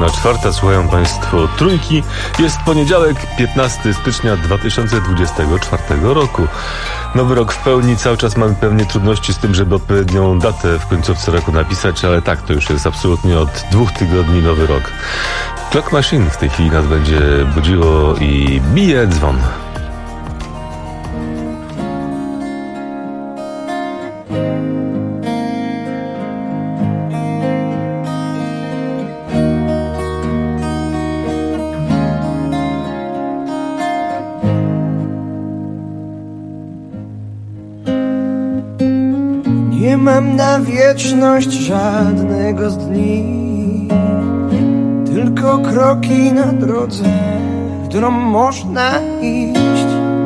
1:04. Słuchają Państwo Trójki. Jest poniedziałek, 15 stycznia 2024 roku. Nowy rok w pełni. Cały czas mamy pewnie trudności z tym, żeby odpowiednią datę w końcówce roku napisać, ale tak, to już jest absolutnie od 2 tygodni nowy rok. Clock Machine w tej chwili nas będzie budziło i bije dzwon. Nie mam na wieczność żadnego z dni, tylko kroki na drodze, którą można iść.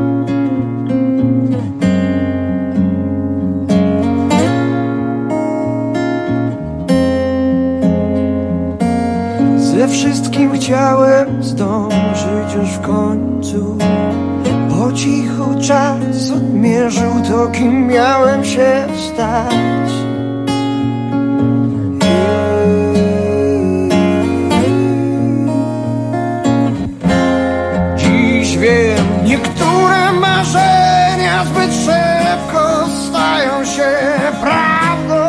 Ze wszystkim chciałem zdążyć już w końcu. Po cichu czas odmierzył to, kim miałem się stać. Dziś wiem, niektóre marzenia zbyt szybko stają się prawdą.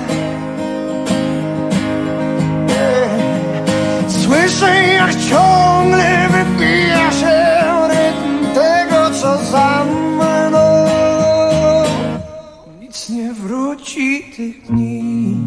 Słyszę, jak ciągle wybija się rytm tego, co za mną. Nic nie wróci tych dni.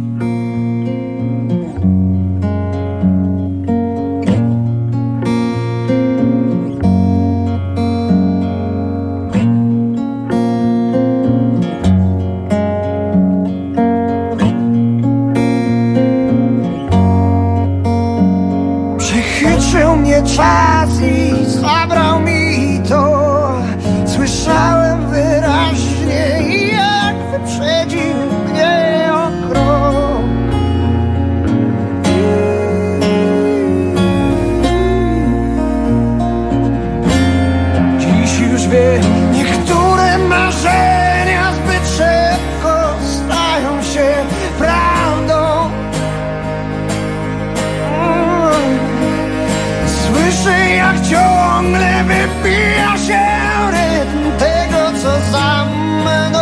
Przechytrzył mnie czas i zabrał mi to. Słyszałem wyraźnie, jak wyprzedził mnie o krok. Dziś już wiem, niektóre marzenia zbyt szybko stają się prawdą. Słyszę, jak ciągle wybija się rytm tego, co za mną.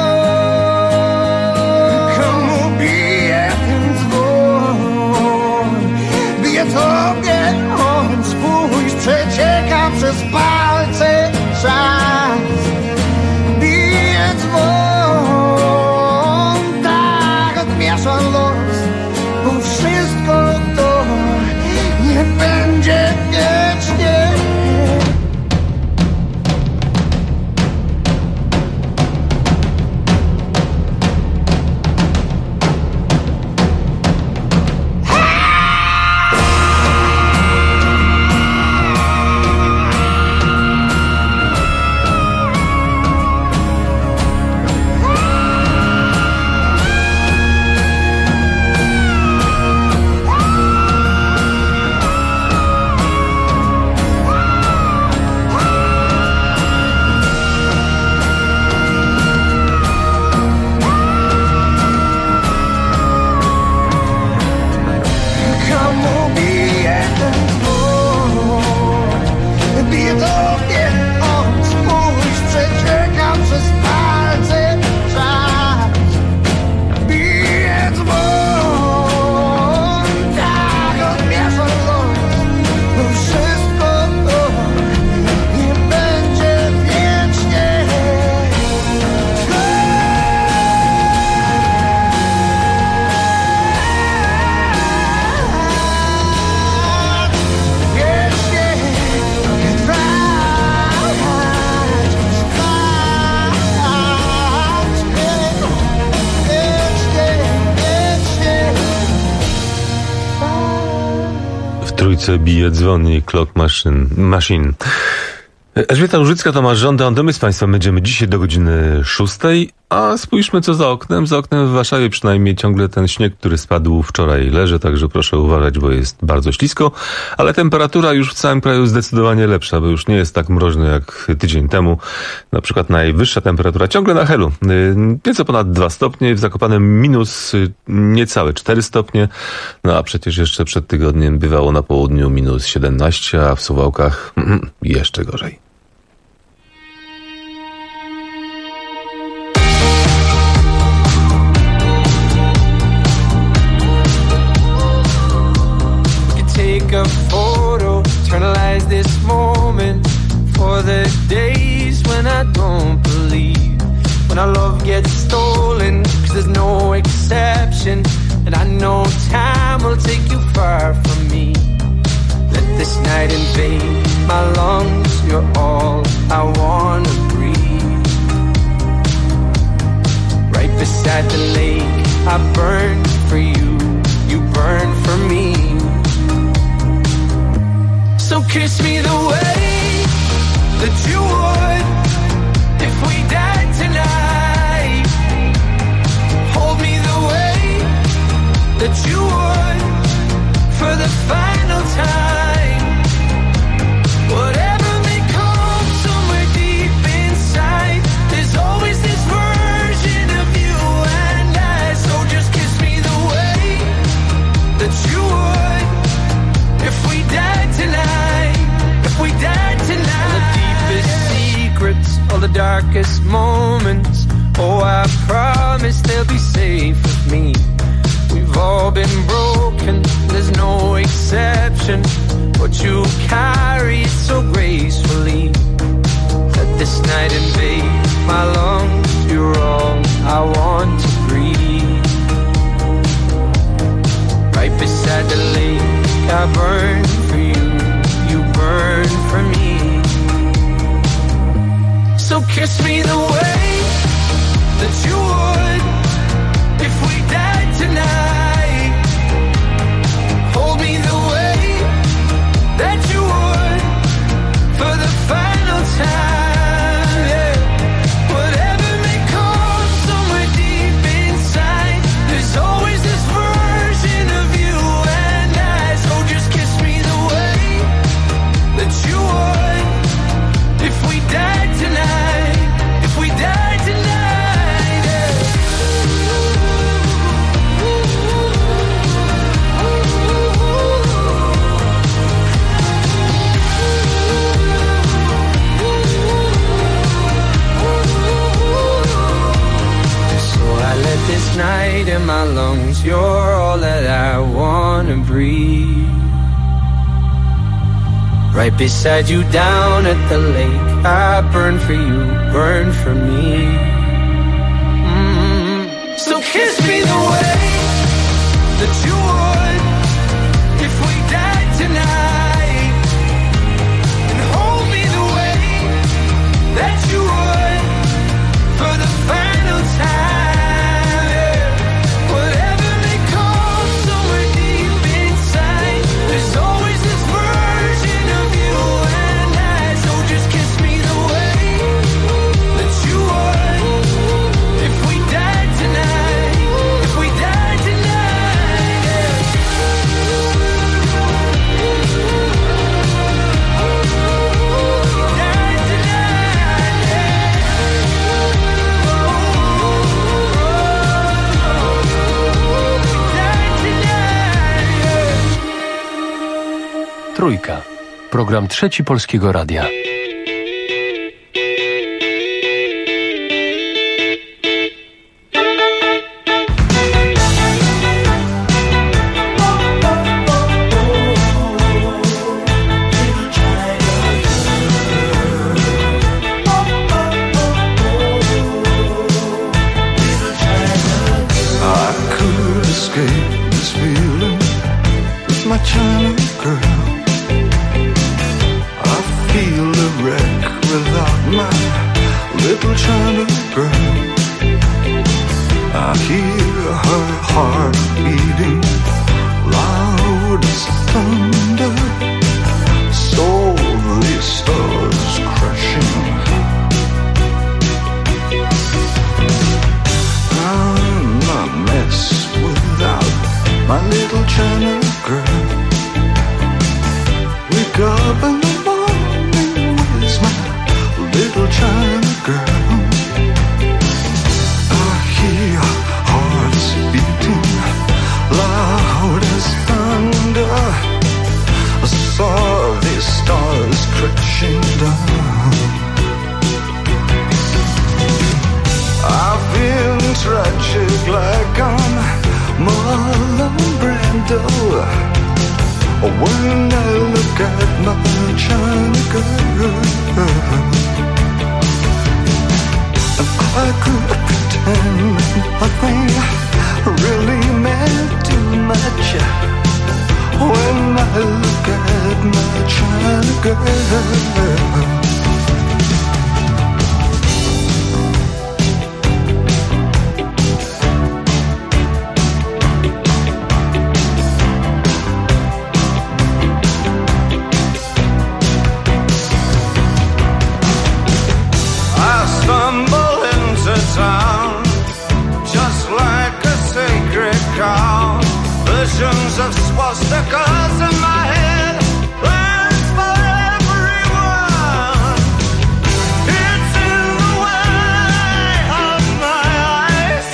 Komu bije ten dzwon? Bije tobie on, spójrz, przecieka przez palce czas. Bije dzwon, tak odmiesza los, bo wszystko to nie będzie wiecznie. Trójce bije dzwon i Clock Machine. Elżbieta Różycka, Tomasz Żąda. My z Państwem będziemy dzisiaj do godziny 6. A spójrzmy co za oknem. Za oknem w Warszawie przynajmniej ciągle ten śnieg, który spadł wczoraj, leży, także proszę uważać, bo jest bardzo ślisko. Ale temperatura już w całym kraju zdecydowanie lepsza, bo już nie jest tak mroźno jak tydzień temu. Na przykład najwyższa temperatura ciągle na Helu. Nieco ponad 2 stopnie, w Zakopanem minus niecałe 4 stopnie. No a przecież jeszcze przed tygodniem bywało na południu minus 17, a w Suwałkach jeszcze gorzej. A photo, eternalize this moment for the days when I don't believe, when our love gets stolen, 'cause there's no exception, and I know time will take you far from me. Let this night invade my lungs, you're all I wanna breathe. Right beside the lake, I burn for you, you burn for me. So kiss me the way that you would if we died tonight. Hold me the way that you would for the final time. Whatever may come somewhere deep inside, there's always this version of you and I. So just kiss me the way that you would if we died tonight, if we died tonight. All the deepest secrets, all the darkest moments, oh I promise they'll be safe with me. We've all been broken, there's no exception, but you carry it so gracefully. Let this night invade my lungs, you're all I want to breathe. Right beside the lake, I burn for you, you burn for me. So kiss me the way that you would if we died tonight. Hold me the way that you would for the final time, yeah. Whatever may come somewhere deep inside, there's always this version of you and I. So just kiss me the way that you would if we died tonight, if we died tonight, yeah. So I let this night in my lungs, you're all that I wanna breathe. Right beside you down at the lake, I burn for you, burn for me. So kiss me the way that you would if we died tonight, and hold me the way that you would for the final time, yeah. Whatever may come somewhere deep inside, there's always this version of you and I. So just kiss me the way that you would if we died tonight, if we died tonight, yeah. Died tonight, yeah. Died tonight, yeah. Trójka. Program Trzeci Polskiego Radia. I could escape this feeling with my China girl. I feel a wreck without my little China girl. I hear her heart beating loud as thunder. Slowly stars crashing. tragic like I'm Marlon Brando. When I look at my China girl, I could pretend nothing really meant too much. When I look at my China girl, just like a sacred cow. Visions of swastikas in my head, plans for everyone. It's in the way of my eyes.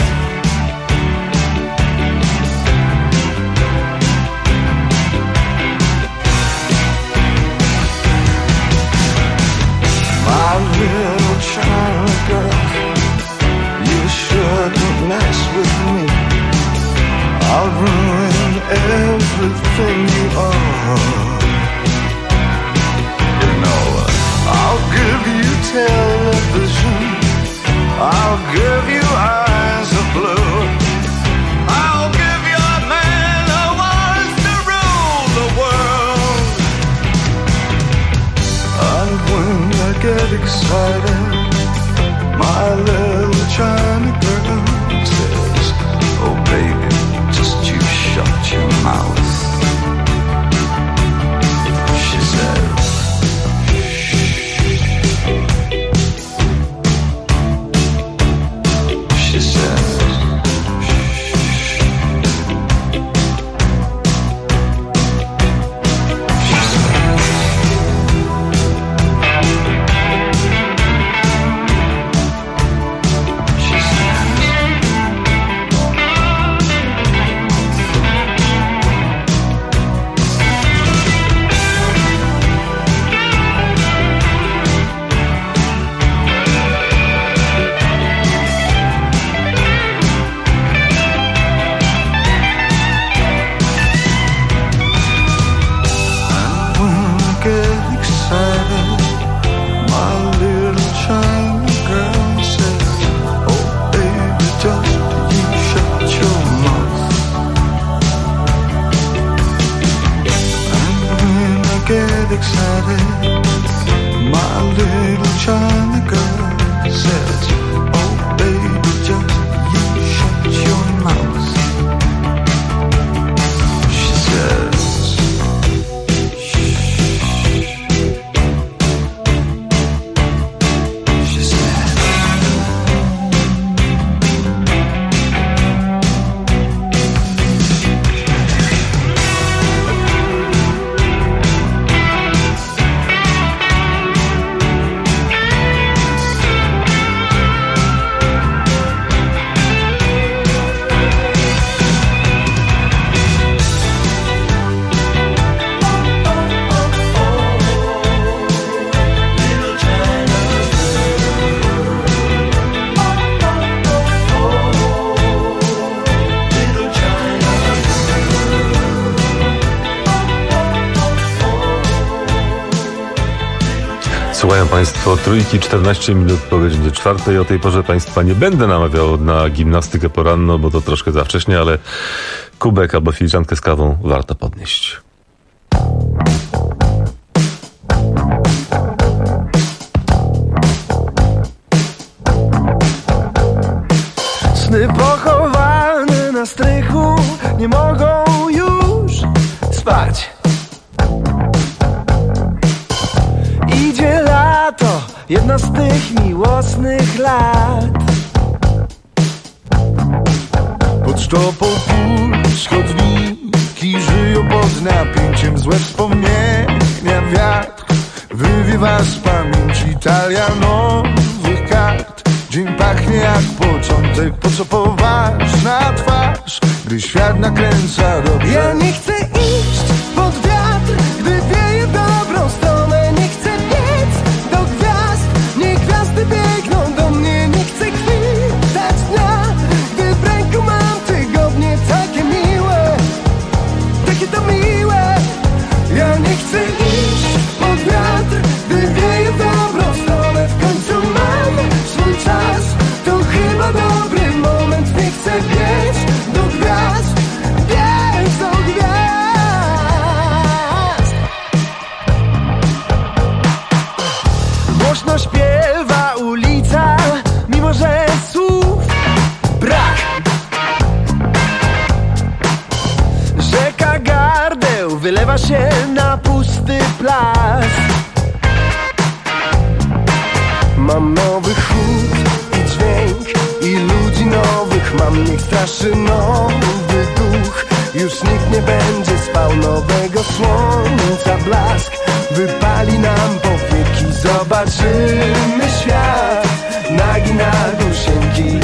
My little China girl, you shouldn't mess with me. I'll ruin everything you are. You know, I'll give you television, I'll give you eyes of blue, I'll give you a man who wants to rule the world. And when I get excited, my little China girl says, oh baby, just you shut your mouth. She says, she says, Słuchają Państwo Trójki, 14 minut po godzinie 4. O tej porze Państwa nie będę namawiał na gimnastykę poranną, bo to troszkę za wcześnie, ale kubek albo filiżankę z kawą warto podnieść. Sny pochowane na strychu nie mogą już spać. Idzie lato, jedno z tych miłosnych lat. Pod sztopą puls chodniki żyją pod napięciem. Złe wspomnienia wiatr wywiewa z pamięci. Talia nowych kart. Dzień pachnie jak początek. Po co poważna twarz, gdy świat nakręca dobrze? Ja nie chcę iść pod wiatr, gdy wieje w dobrą stronę. Nie chcę biec do gwiazd, niech gwiazdy biegną do mnie. Nie chcę chwitać dnia, plaż. Mam nowy chód i dźwięk i ludzi nowych. Mam, niech straszy nowy duch. Już nikt nie będzie spał, nowego słońca blask wypali nam powieki. Zobaczymy świat nagi na gąsienki.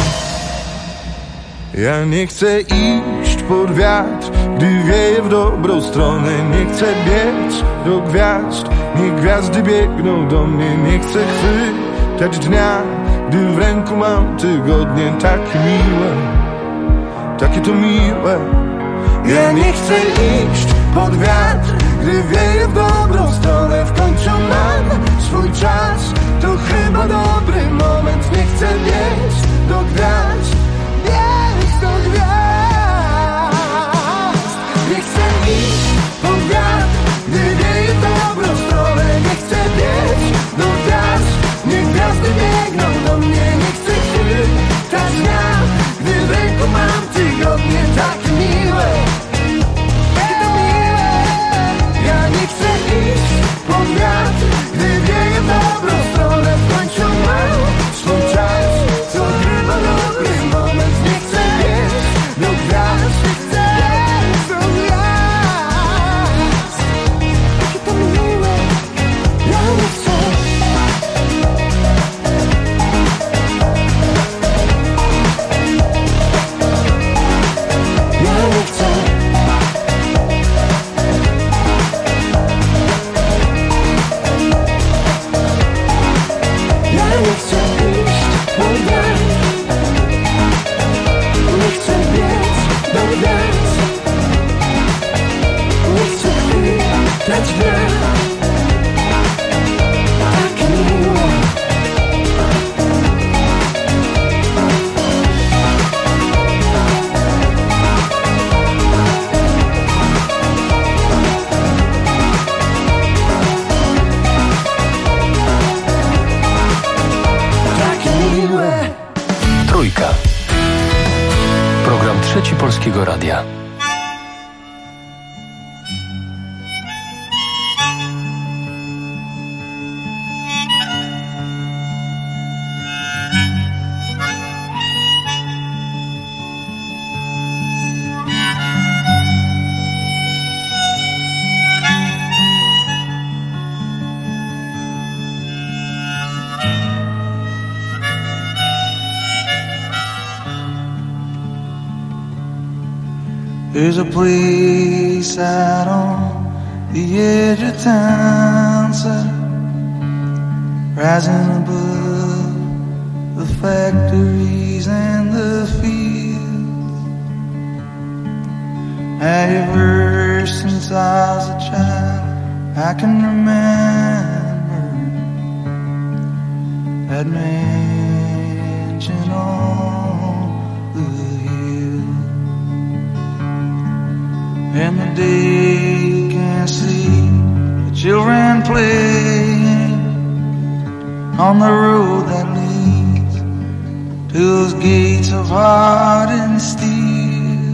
Ja nie chcę iść pod wiatr, gdy wieje w dobrą stronę. Nie chcę biec do gwiazd, niech gwiazdy biegną do mnie. Nie chcę chwytać dnia, gdy w ręku mam tygodnie. Takie miłe, takie to miłe. Ja nie chcę iść pod wiatr, gdy wieje w dobrą stronę. W końcu mam swój czas, to chyba dobry moment. Nie chcę biec do gwiazd, biec do gwiazd. Nie chcę iść pod wiatr, gdy wieje w dobrą stronę. Nie chcę biec do gwiazd, niech gwiazdy biegną do mnie. Nie chcę chwytać dnia, gdy w ręku mam tygodnie. Takie miłe, takie to miłe. Ja nie chcę iść pod wiatr, gdy wieje w dobrą stronę. W końcu mam swój czas, to chyba dobry moment. Nie chcę biec do gwiazd, nie chcę biec do gwiazd. Takie to miłe, ja nie chcę. Ja nie chcę. Ja nie chcę iść pod wiatr. Nie chcę biec do gwiazd. Nie chcę chwytać dnia. Takie miłe. Takie miłe. Trójka. Program Trzeci Polskiego Radia. There's a place out on the edge of town, sir, rising above the factories and the fields. Ever since I was a child, I can remember that mansion on the hill. And the day you can't see the children playing on the road that leads to those gates of hardened steel.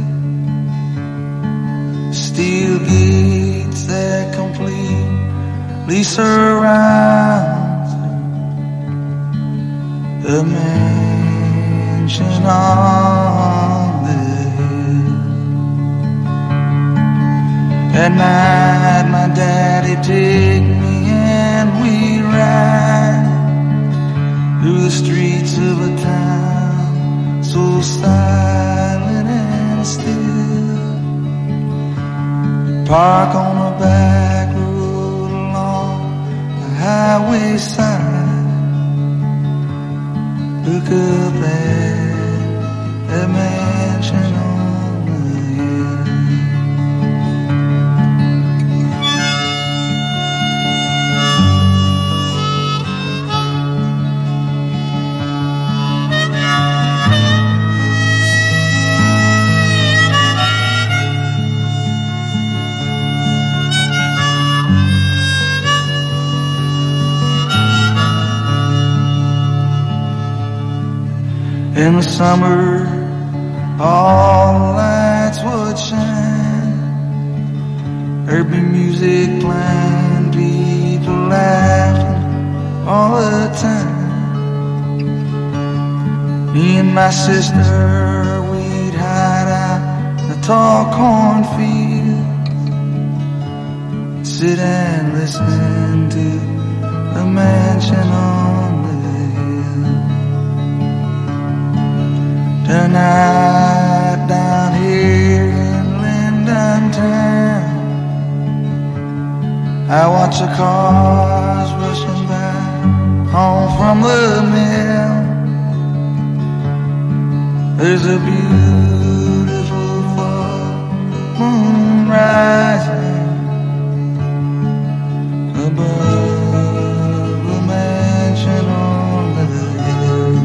Steel gates that completely surround the mansion on the hill. At night my daddy take me and we ride through the streets of a town so silent and still. Park on the back road along the highway side. Look up at that mansion on the hill. In the summer, all the lights would shine. There'd be music playing people laughing all the time. Me and my sister, we'd hide out in the tall cornfield, sit and listen to the mansion on the hill. Tonight down here in Linden Town, I watch the cars rushing by home from the mill. There's a beautiful full moon rising above the mansion on the hill.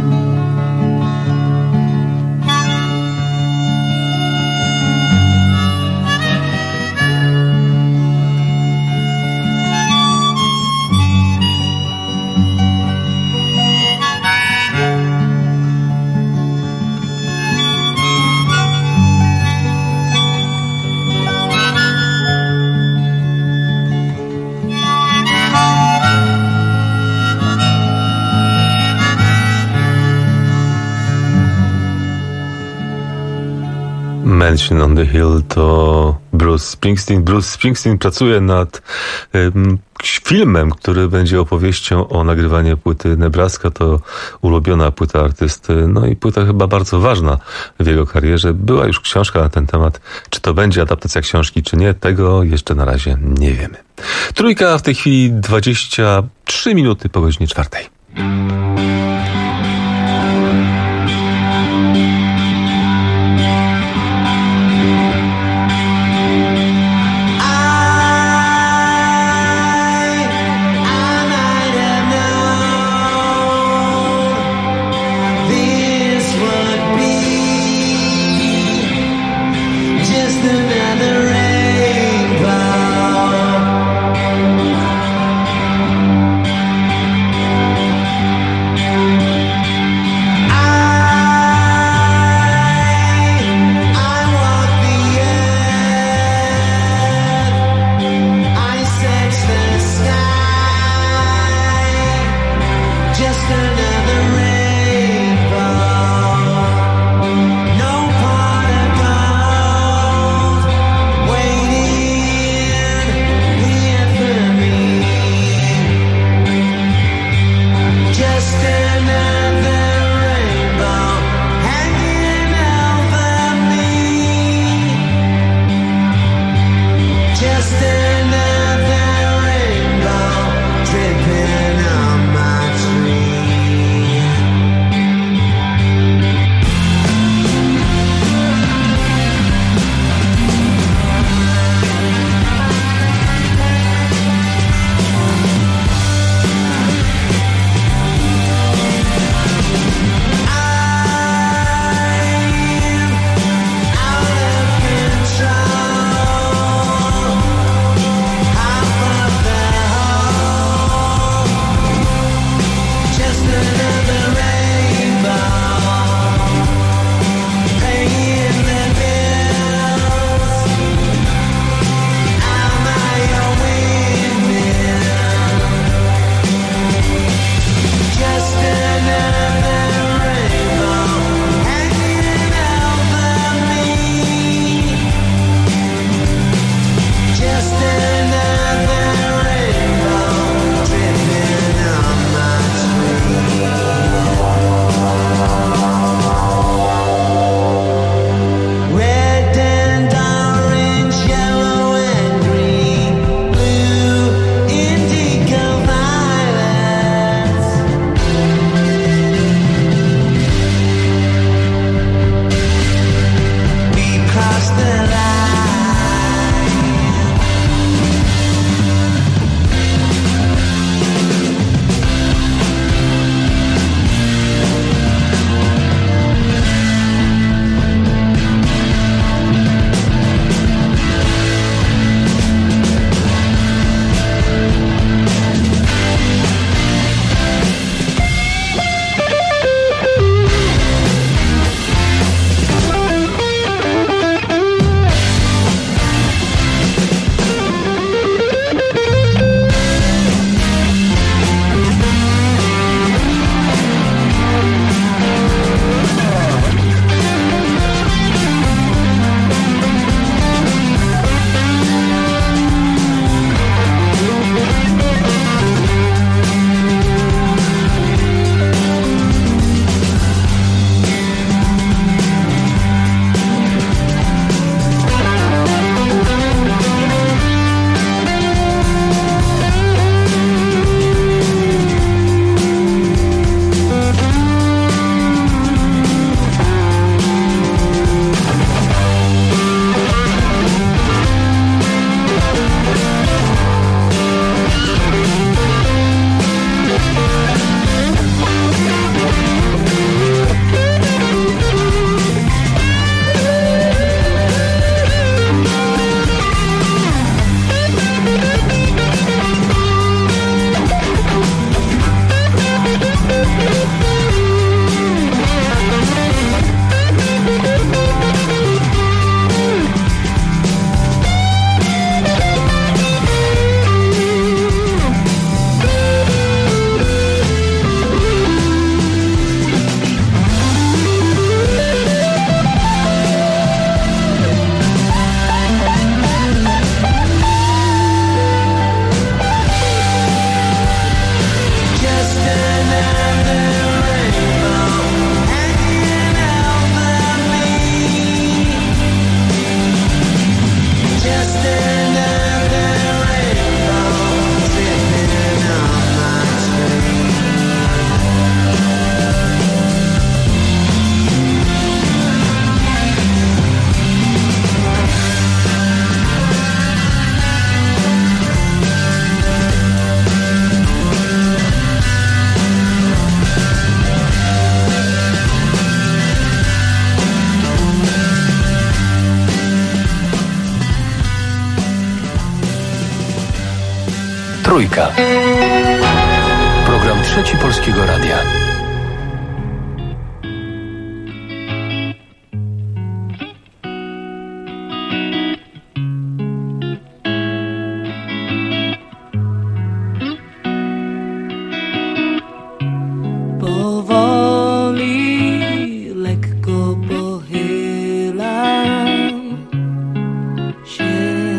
Mansion on the Hill to Bruce Springsteen. Bruce Springsteen pracuje nad filmem, który będzie opowieścią o nagrywaniu płyty Nebraska. To ulubiona płyta artysty, no i płyta chyba bardzo ważna w jego karierze. Była już książka na ten temat. Czy to będzie adaptacja książki, czy nie, tego jeszcze na razie nie wiemy. Trójka w tej chwili 23 minuty po godzinie 4. Trójka. Program Trzeci Polskiego Radia. Powoli, lekko pochylam się.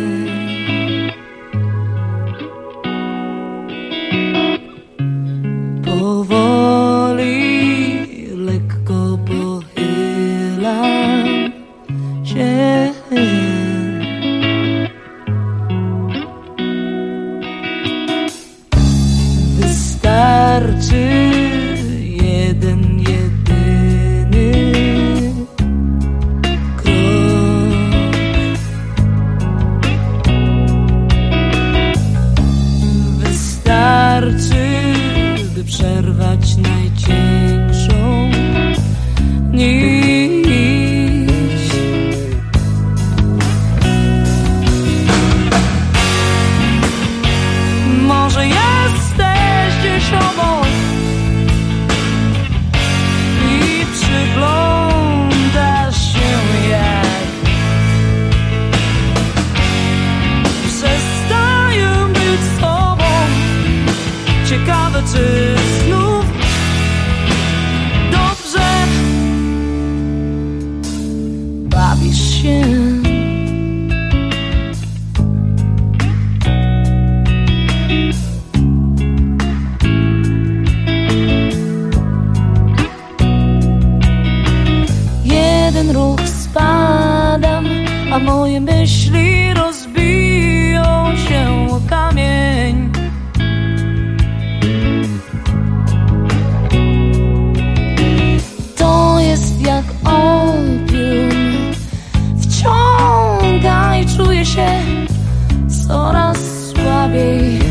Powoli, lekko pochylam się. Wystarczy jeden, jedyny krok. Wystarczy, by przerwać najcięższą nić. Może jesteś gdzieś obok i przyglądasz się, jak przestaję być sobą. Ciekawe, czy znów dobrze bawisz się. Jeden ruch spadam, a moje myśli rozbiją się o kamień. To jest jak opium, wciąga i czuję się coraz słabiej.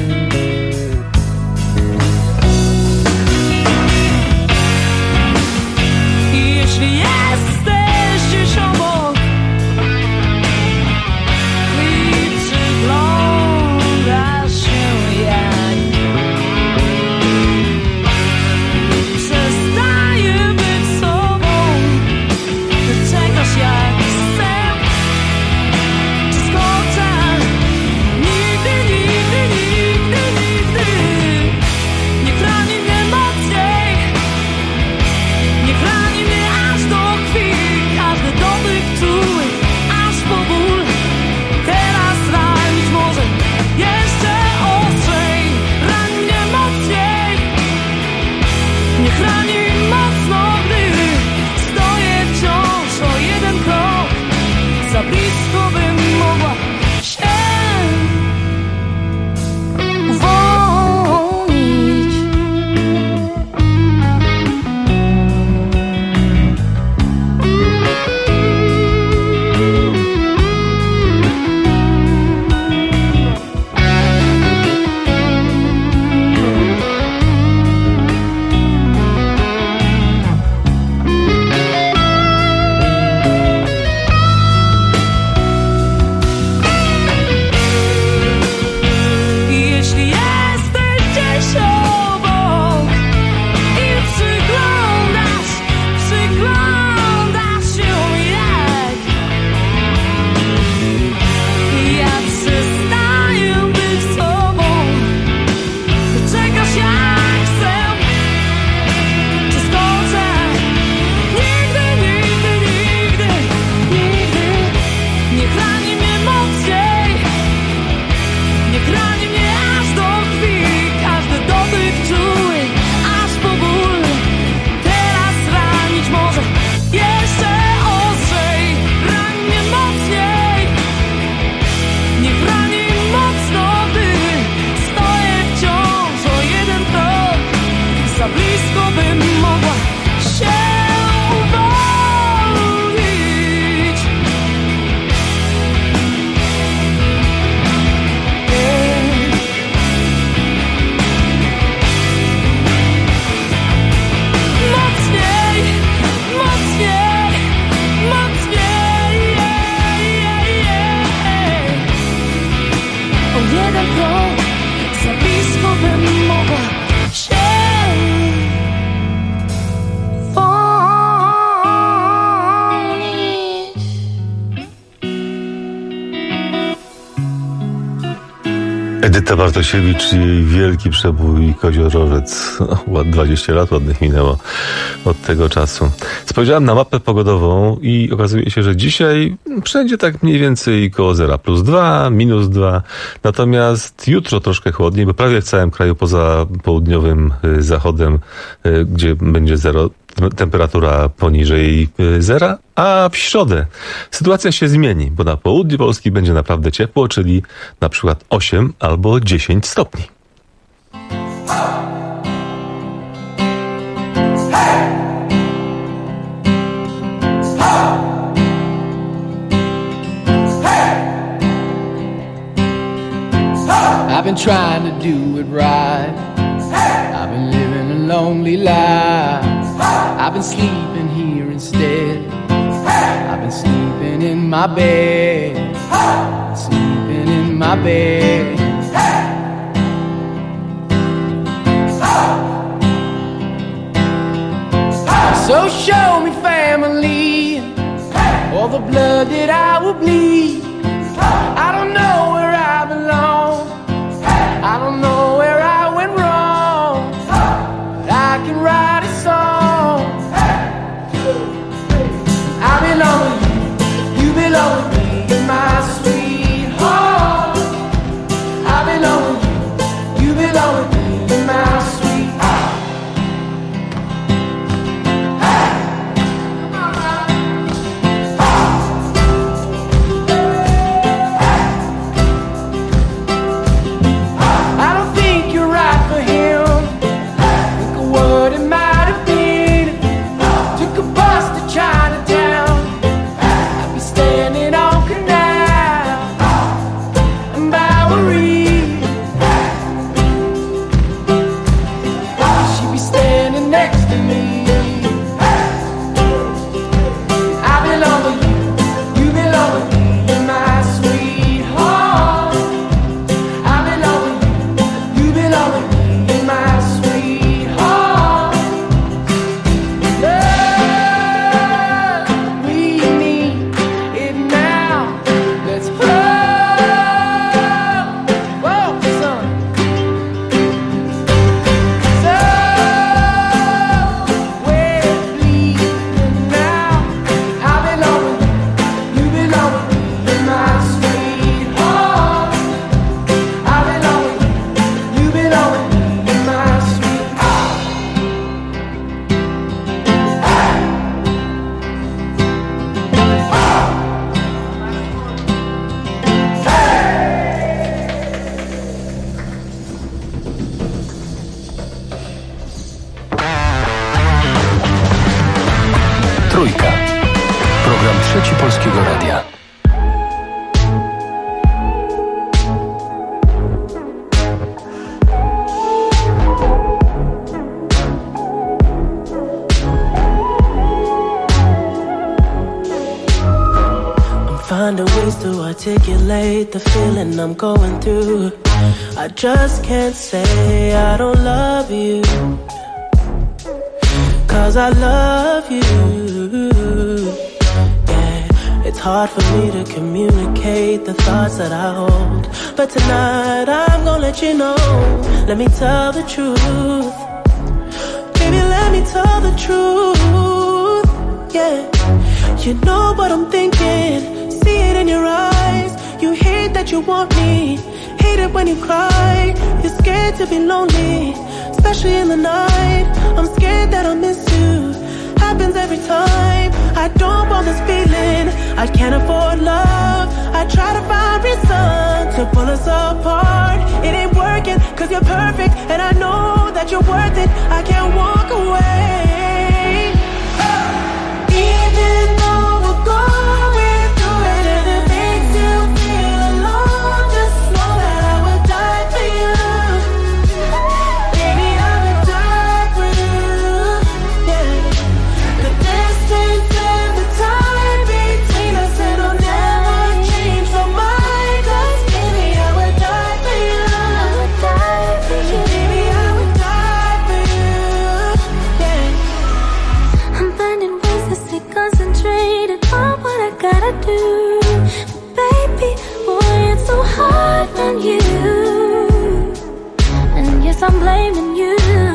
Jeśli jesteś gdzieś obok i Edyta Bartosiewicz i jej wielki przebój Koziorożec. 20 lat ładnych minęło od tego czasu. Spojrzałem na mapę pogodową i okazuje się, że dzisiaj wszędzie tak mniej więcej koło zera. +2, -2. Natomiast jutro troszkę chłodniej, bo prawie w całym kraju poza południowym zachodem, gdzie będzie zero, temperatura poniżej zera, a w środę sytuacja się zmieni, bo na południu Polski będzie naprawdę ciepło, czyli na przykład 8 albo 10 stopni. I've been trying to do it right. I've been living a lonely life. I've been sleeping here instead. I've been sleeping in my bed. Sleeping in my bed. So show me family, all the blood that I will bleed. I don't know where I belong. I don't know where I went wrong, but I can write a song. I belong with you, you belong with me, you're my sweetheart. I belong with you, you belong with me, you're my sweetheart. Articulate the feeling I'm going through. I just can't say I don't love you, 'cause I love you. Yeah, it's hard for me to communicate the thoughts that I hold, but tonight I'm gonna let you know. Let me tell the truth. Baby, let me tell the truth. Yeah, you know what I'm thinking. See it in your eyes. You hate that you want me. Hate it when you cry. You're scared to be lonely, especially in the night. I'm scared that I'll miss you. Happens every time. I don't want this feeling. I can't afford love. I try to find reason to pull us apart. It ain't working 'cause you're perfect, and I know that you're worth it. I can't walk away. Even though we're going through it and it makes you feel alone, just know that I would die for you. Baby, I would die for you. Yeah. The distance and the time between us, it'll never change for mine. 'Cause baby, I would die for you. I would die for you. Baby, I would die for you. Yeah. I'm finding ways to stay concentrated on what I gotta do. Baby, boy, it's so hard on you. I'm blaming you.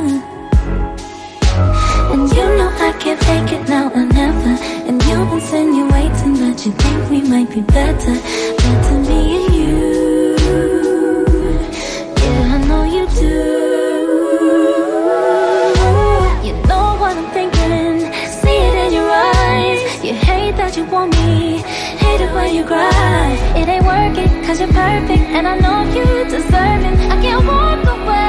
And you know I can't fake it now or never. And you're insinuating that you think we might be better me and you. Yeah, I know you do. You know what I'm thinking, see it in your eyes. You hate that you want me, hate it when you cry. It ain't working cause you're perfect, and I know you deserve it. I can't walk away.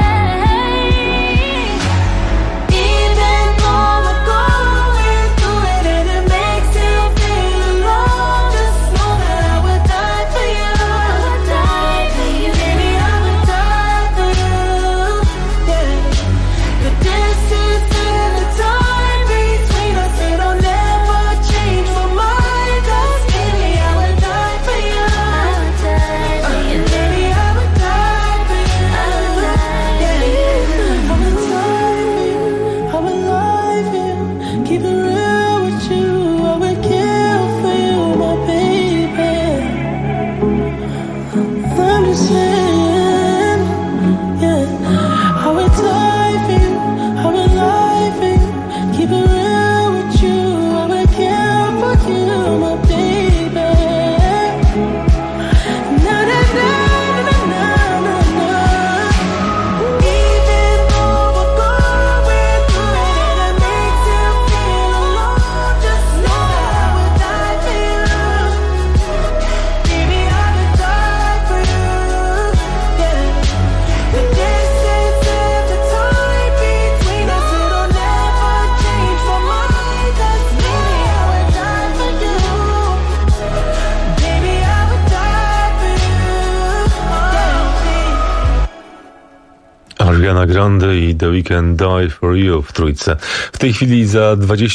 Ariana Grande i The Weeknd Die For You w trójce. W tej chwili za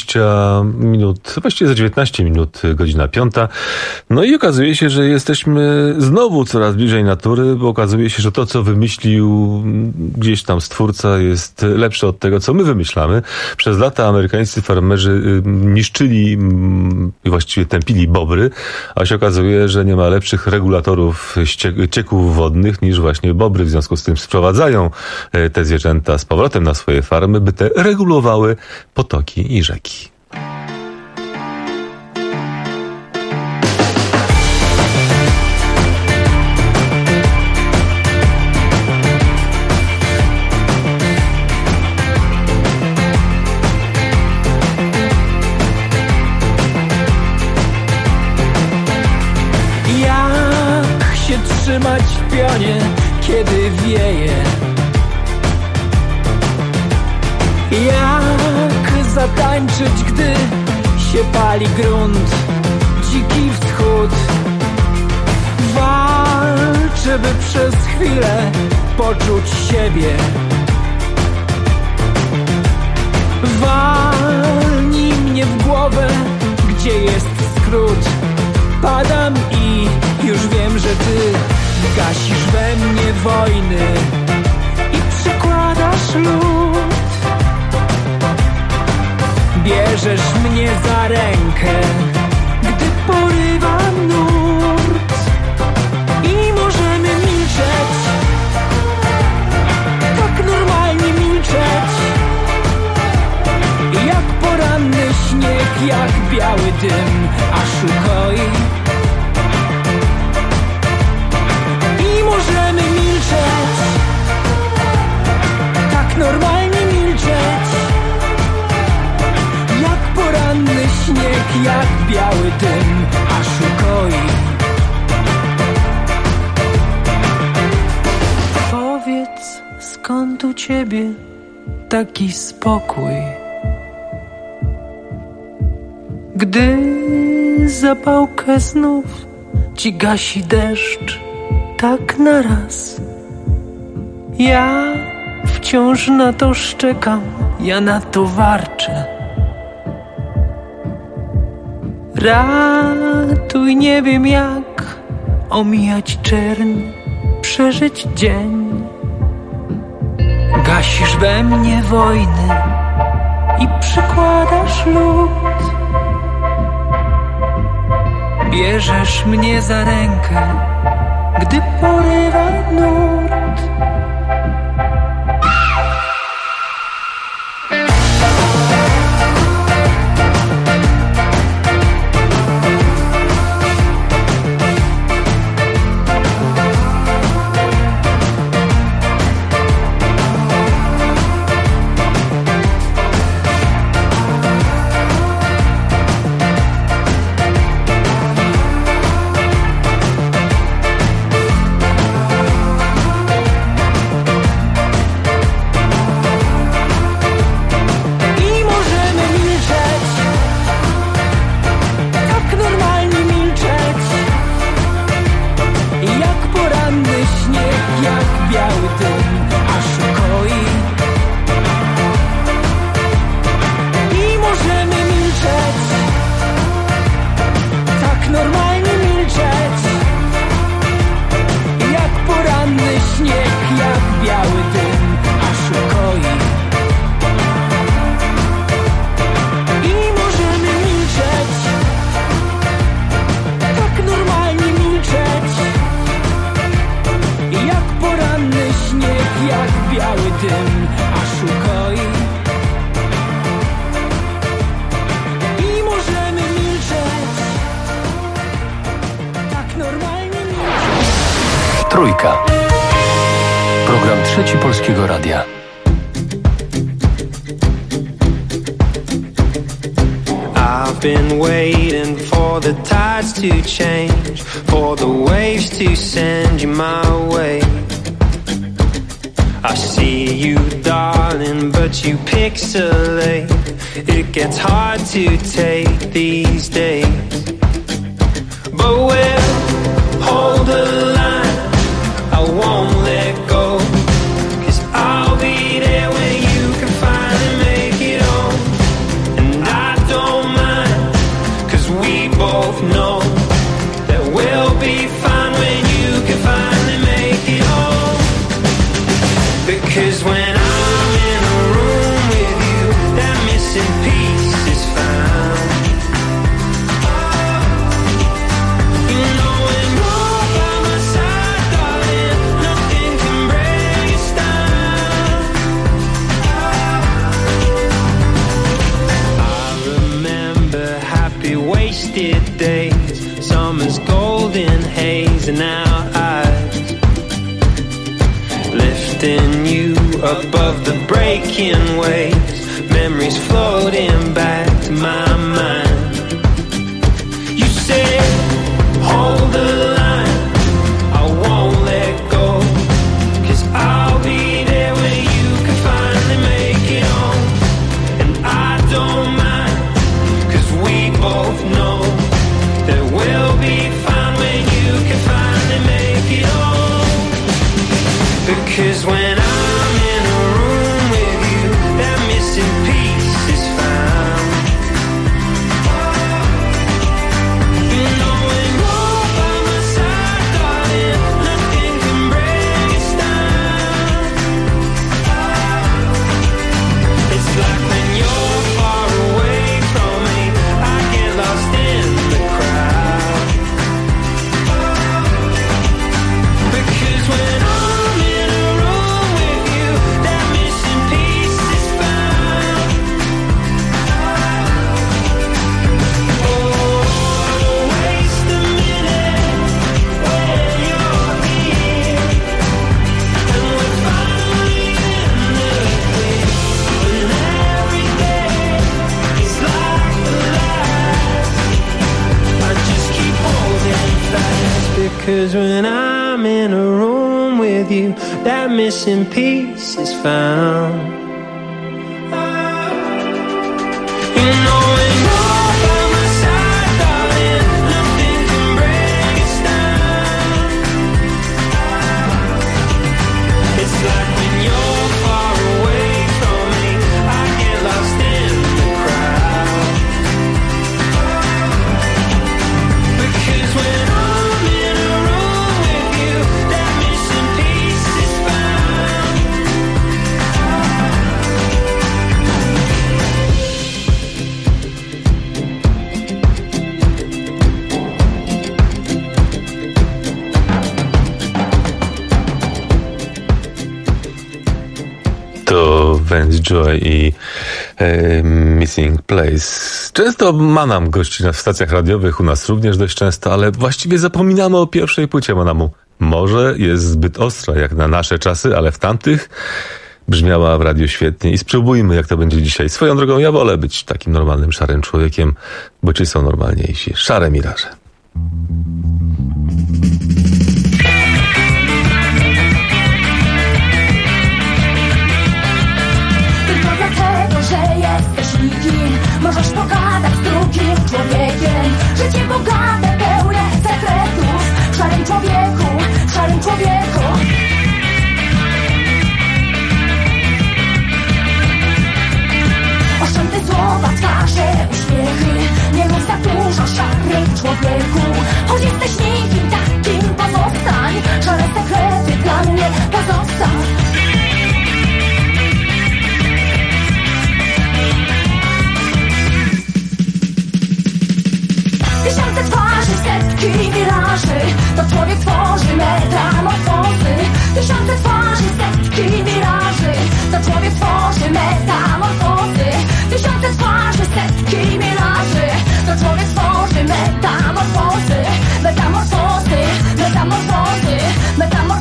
20 minut, właściwie za 19 minut, godzina 5. No i okazuje się, że jesteśmy znowu coraz bliżej natury, bo okazuje się, że to, co wymyślił gdzieś tam stwórca, jest lepsze od tego, co my wymyślamy. Przez lata amerykańscy farmerzy niszczyli i właściwie tępili bobry, a się okazuje, że nie ma lepszych regulatorów cieków wodnych niż właśnie bobry. W związku z tym sprowadzają te zwierzęta z powrotem na swoje farmy, by te regulowały potoki i rzeki. Jak się trzymać w pionie, kiedy wieje? Jak zatańczyć, gdy się pali grunt, dziki wschód? Walczę, by przez chwilę poczuć siebie. Walnij mnie w głowę, gdzie jest skrót. Padam i już wiem, że ty gasisz we mnie wojny i przykładasz lód. Bierzesz mnie za rękę, gdy porywa nurt i możemy milczeć, tak normalnie milczeć, jak poranny śnieg, jak biały dym, aż ukoi. I możemy milczeć, tak normalnie milczeć, poranny śnieg, jak biały dym, aż ukoi. Powiedz, skąd u ciebie taki spokój? Gdy zapałkę znów ci gasi deszcz, tak naraz. Ja wciąż na to szczekam, ja na to warczę. Ratuj, nie wiem jak omijać czerń, przeżyć dzień. Gasisz we mnie wojny i przykładasz lód. Bierzesz mnie za rękę, gdy porywa nurt. Trójka. Program Trzeci Polskiego Radia. I've been waiting for the tides to change, for the waves to send you my way. I see you, darling, but you pixelate. It gets hard to take these days, but we'll hold the line. I won't let go, 'cause I'll be there when you can finally make it home. And I don't mind, 'cause we both know that we'll be fine when you can finally make it home. Because when I'm in a room with you, that missing piece is found. You know when you're by my side, darling, nothing can break us down. I remember happy wasted days, summer's golden haze in our eyes, lifting you above the breaking waves, memories floating back to my mind. You said, hold the line, I won't let go, 'cause I'll be there when you can finally make it home. And I don't mind, 'cause we both know that we'll be fine when you can finally make it home. Because when I'm in a room with you, that missing piece is found. You know when you're by my side, darling, nothing can break us down. It's like when you're far away from me, I get lost in the crowd. Because when I'm in a room with you, that missing piece is found. Oh, waste a minute when you're here, and we're finally in the clear. When every day is like the last, I just keep holding fast. Because when I'm in a room with you, that missing piece is found. You know when you're by my side, darling, nothing can break us down. It's like when you're far away from me, I get lost in the crowd. Because when I'm in a room with you, that missing piece is found. To Vance Joy i Missing Place. Często Manam gości w stacjach radiowych, u nas również dość często, ale właściwie zapominamy o pierwszej płycie Manamu. Może jest zbyt ostra jak na nasze czasy, ale w tamtych brzmiała w radiu świetnie i spróbujmy, jak to będzie dzisiaj. Swoją drogą, ja wolę być takim normalnym, szarym człowiekiem, bo ci są normalniejsi. Szare miraże. Tylko dlatego, że jesteś nikim, możesz pogadać z drugim człowiekiem. Życie bogate, pełne sekretów. W szarym człowieku, w szarym człowieku. Oszczędne słowa, twarze, uśmiechy. Nie mów za dużo, szary człowieku. Choć jesteś nikim, takim pozostań. Szare sekrety dla mnie pozostań. Tysiące twarzy, setki wiraży, to człowiek tworzy metamorfozy. Tysiące twarzy, setki wiraży, to człowiek tworzy metamorfozy. Tysiące twarzy, setki wiraży, to człowiek tworzy metamorfozy. Metamorfozy, metamorfozy, metamorfozy.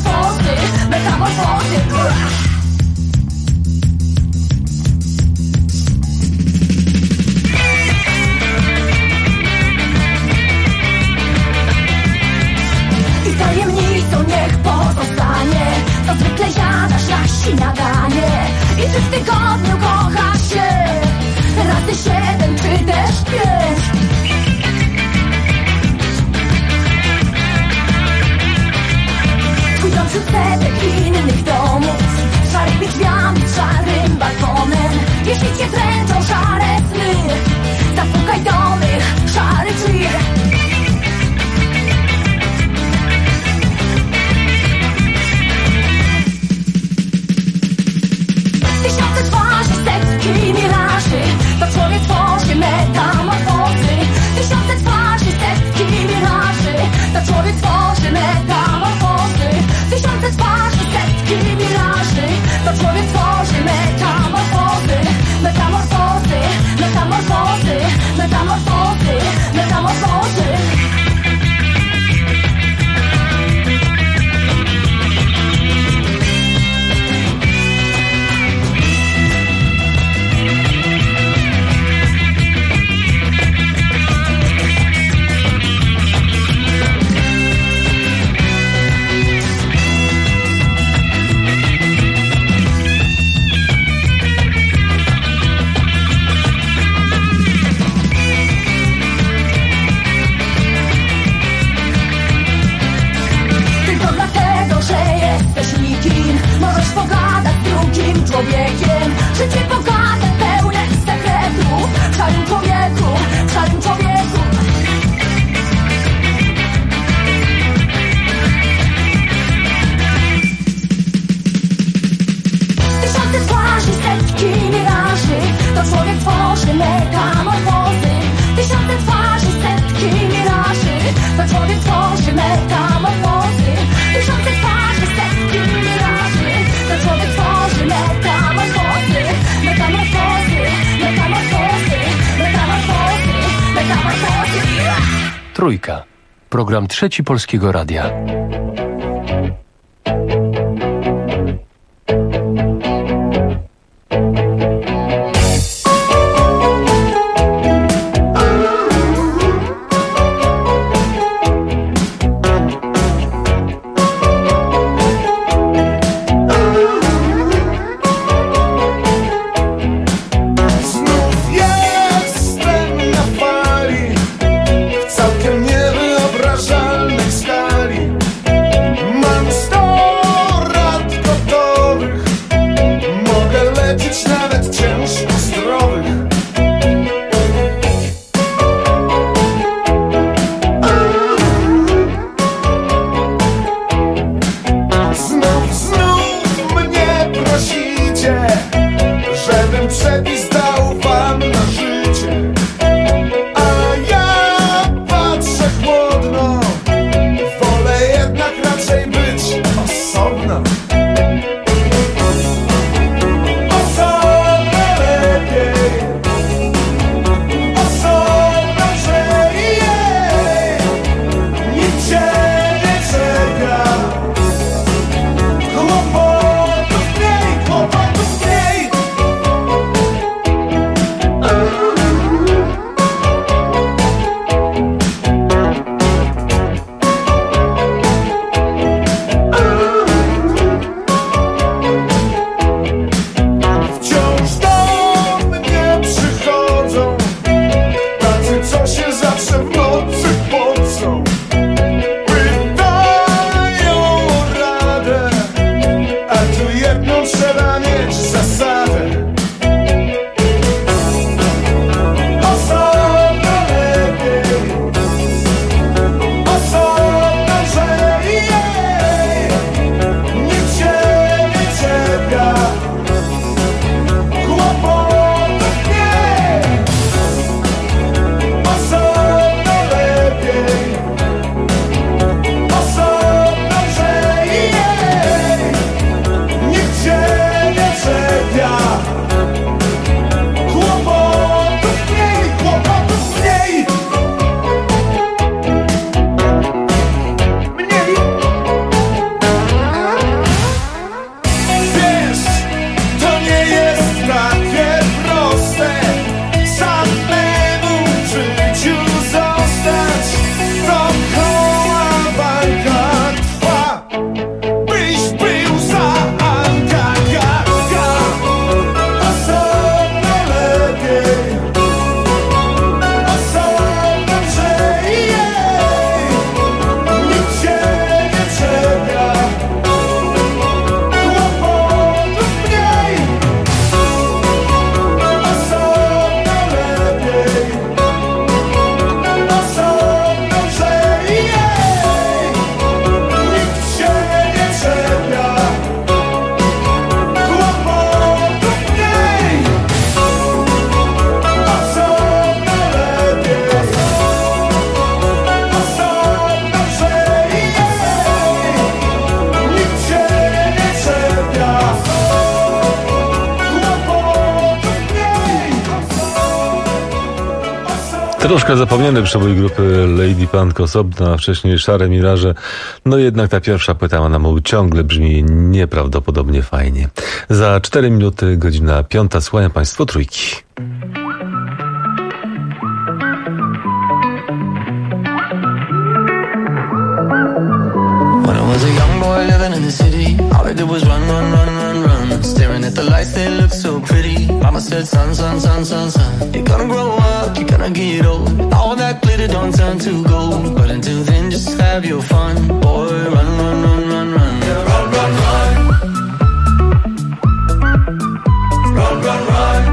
czy w tygodniu kocha się razy 7 czy też 5. Twój dom wśród setek innych domów, z szarymi drzwiami, z szarym balkonem. Jeśli cię dręczą szare sny, zapukaj do mych szarych drzwi. Tysiące twarzy, setki miraży, to człowiek tworzy metamorfozy. Tysiące twarzy, setki miraży, to człowiek tworzy metamorfozy. Tysiące twarzy, setki miraży, to człowiek tworzy metamorfozy. Metamorfozy, metamorfozy, metamorfozy, metamorfozy. Możesz pogadać z drugim człowiekiem. Życie bogate, pełne sekretów. W szarym człowieku, w szarym człowieku. Tysiące twarzy, setki miraży, to człowiek tworzy metamorfozy. Tysiące twarzy, setki miraży, to człowiek tworzy metamorfozy. Tysiące twarzy, setki miraży, to człowiek tworzy metamorfozy. Metamorfozy, metamorfozy, metamorfozy, metamorfozy. Trójka. Program Trzeci Polskiego Radia. Całkiem niewyobrażalnej skali. Mam 100 Troszkę zapomniany przebój grupy Lady Punk osobno, a wcześniej Szare Miraże. No jednak ta pierwsza płyta Manamu ciągle brzmi nieprawdopodobnie fajnie. Za 4 minuty, godzina 5. Słuchają Państwo Trójki. When I was a young boy living in the city, all I did was run, run, run, run, run. Staring at the lights, they look so pretty. Mama said, son, son, son, son, son, you're gonna grow up, you're gonna get old. All that glitter don't turn to gold. But until then, just have your fun. Boy, run, run, run, run, run. Yeah, run, run, run. Run, run, run.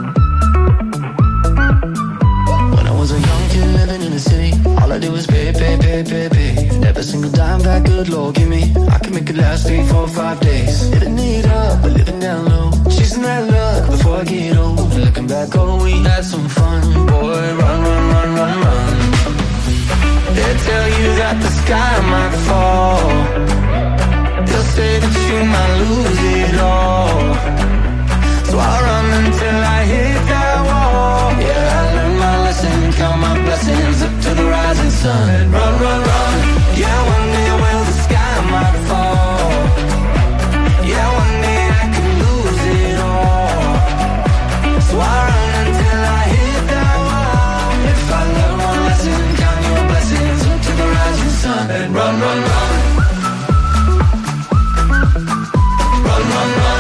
When I was a young kid living in the city, all I did was pay, pay, pay, pay, pay. Every single dime that good Lord give me, I can make it last 3, 4, 5 days. Living it up, but living down low. Chasing that luck before I get old. Looking back, oh, we had some fun. Boy, run, run, run, run, run. They tell you that the sky might fall. They'll say that you might lose it all. So I run until I hit that wall. Yeah, I learned my lesson, count my blessings up to the rising sun. And run, run, run. Yeah, one day well the sky might fall. Yeah, one day I could lose it all. So I run until I hit that wall. If I learn one lesson, count your blessings up to the rising sun. And run, run, run. Run, run, run.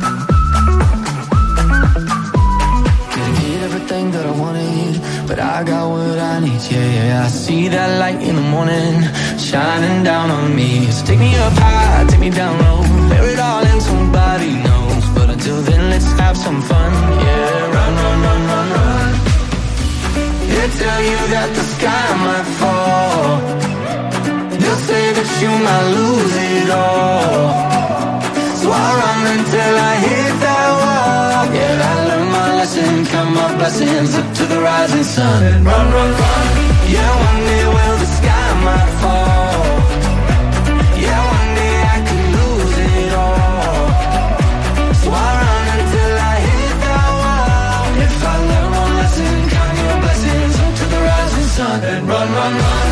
Couldn't get everything that I wanted, but I got what I need. Yeah, yeah, I see that light in the morning shining down on me. So take me up high, take me down low, bear it all and somebody knows. But until then, let's have some fun. Yeah, run, run, run, run, run. They tell you that the sky might fall. They'll say that you might lose it all. So I run until I hit that wall. Yeah, I learned my lesson, count my blessings up to the rising sun. And run, run, run. Yeah, one day well the sky might fall. Yeah, one day I could lose it all. So I run until I hit that wall. If I learn one lesson, count your blessings up to the rising sun. And run, run, run.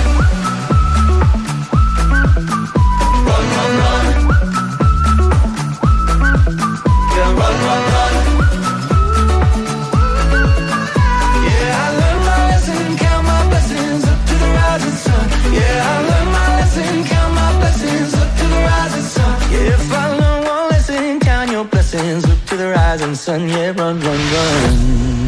Run, run, run. Yeah, run, run, run. Yeah, I learned my lesson, count my blessings up to the rising sun. Yeah, I learned my lesson, count my blessings up to the rising sun. Yeah, if I learn one lesson, count your blessings up to the rising sun. Yeah, run, run, run.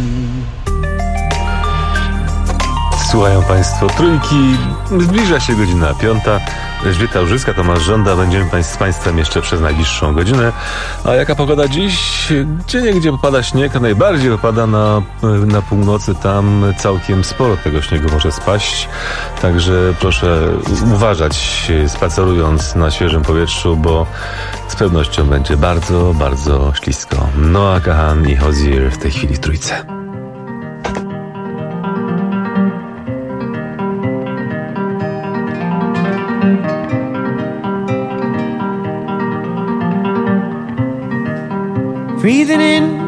Słuchają Państwo Trójki. Zbliża się godzina 5. Elżbieta Łużycka, Tomasz Żąda. Będziemy z Państwem jeszcze przez najbliższą godzinę. A jaka pogoda dziś? Gdzieniegdzie popada śnieg, a najbardziej popada na północy. Tam całkiem sporo tego śniegu może spaść. Także proszę uważać, spacerując na świeżym powietrzu, bo z pewnością będzie bardzo, bardzo ślisko. Noah Kahan i Hozier w tej chwili w Trójce. Breathing in